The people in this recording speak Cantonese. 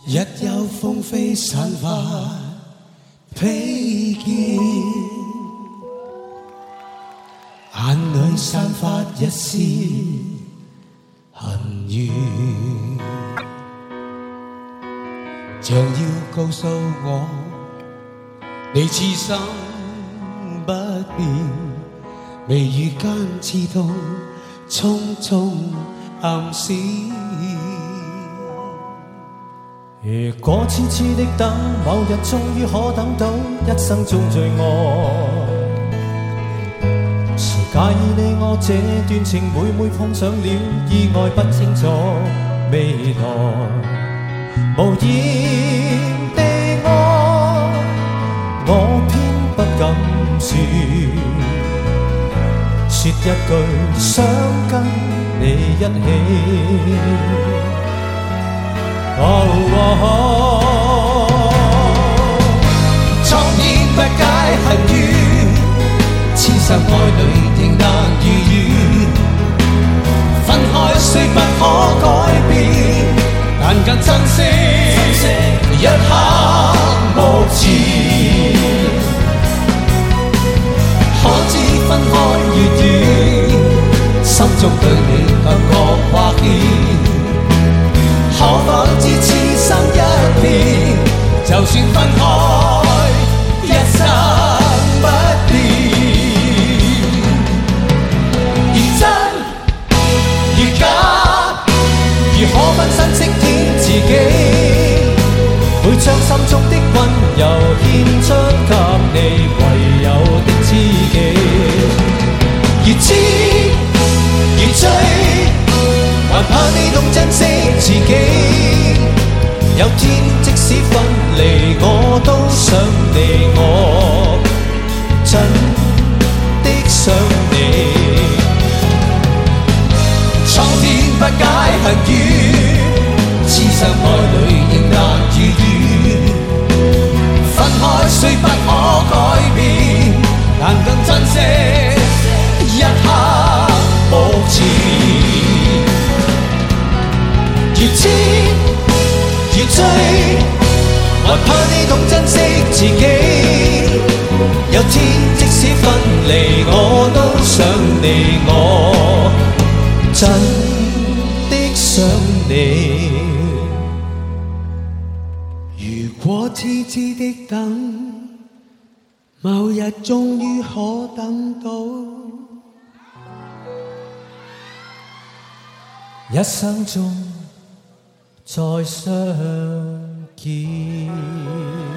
一有風飛散發披肩，眼裏散發一絲恨怨，像要告訴我，你痴心不變，眉宇間刺痛，匆匆暗閃。 如果痴痴的等，某日終於可等到一生中最愛。誰介意你我這段情，每每碰上了意外，不清楚未來。無言地愛，我偏不敢說，說一句想跟你一起。 昨年不解恨怨，痴心愛侶仍難如願，分開雖不可改變，但更珍惜一刻目前。可知分開越遠，心中對你更覺掛牽。可否知痴心一片，就算分開一生不變。如真如假，如可分身飾演自己，會將心中的溫柔獻出給你唯有的知己。越知越追，還怕你懂珍惜自己，有天即使分離，我都想你，我真的想你。蒼天不解恨怨，痴心愛侶仍難如願，分開雖不可改變，但更珍惜一刻目前。越知越追，還怕你懂珍惜自己，有天即使分離，我都想你，我真的想你。如果痴痴的等，某日終於可等到一生中再相見。